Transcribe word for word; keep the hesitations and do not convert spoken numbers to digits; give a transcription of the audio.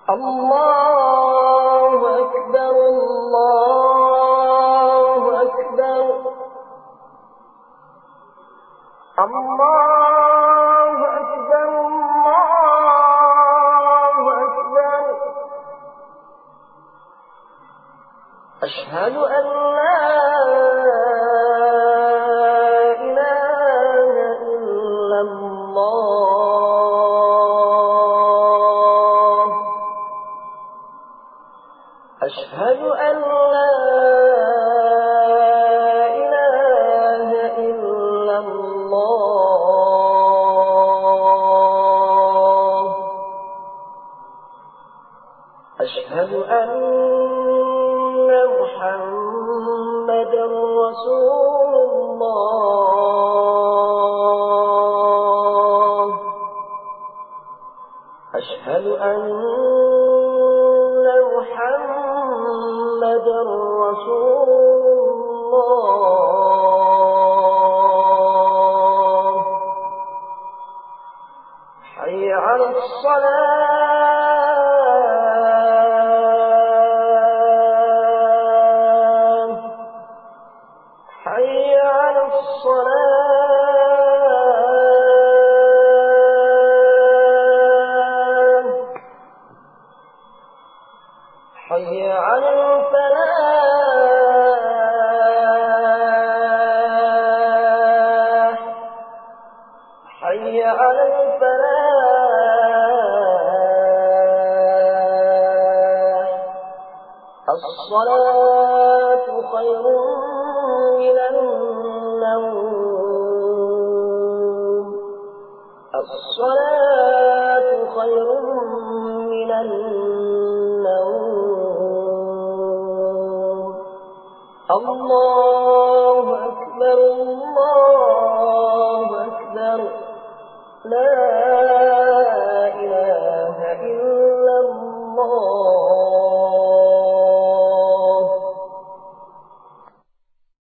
الله أكبر الله أكبر الله أكبر الله أكبر أشهد أن لا إله إلا الله أشهد أن لا إله إلا الله أشهد أن محمدًا رسول الله أشهد أن محمدًا رسول الله حي على الصلاة حي على الصلاة حي على الفلاح حي على الفلاح الصلاة خير من النوم الصلاة خير من النوم الله أكبر الله أكبر لا إله إلا الله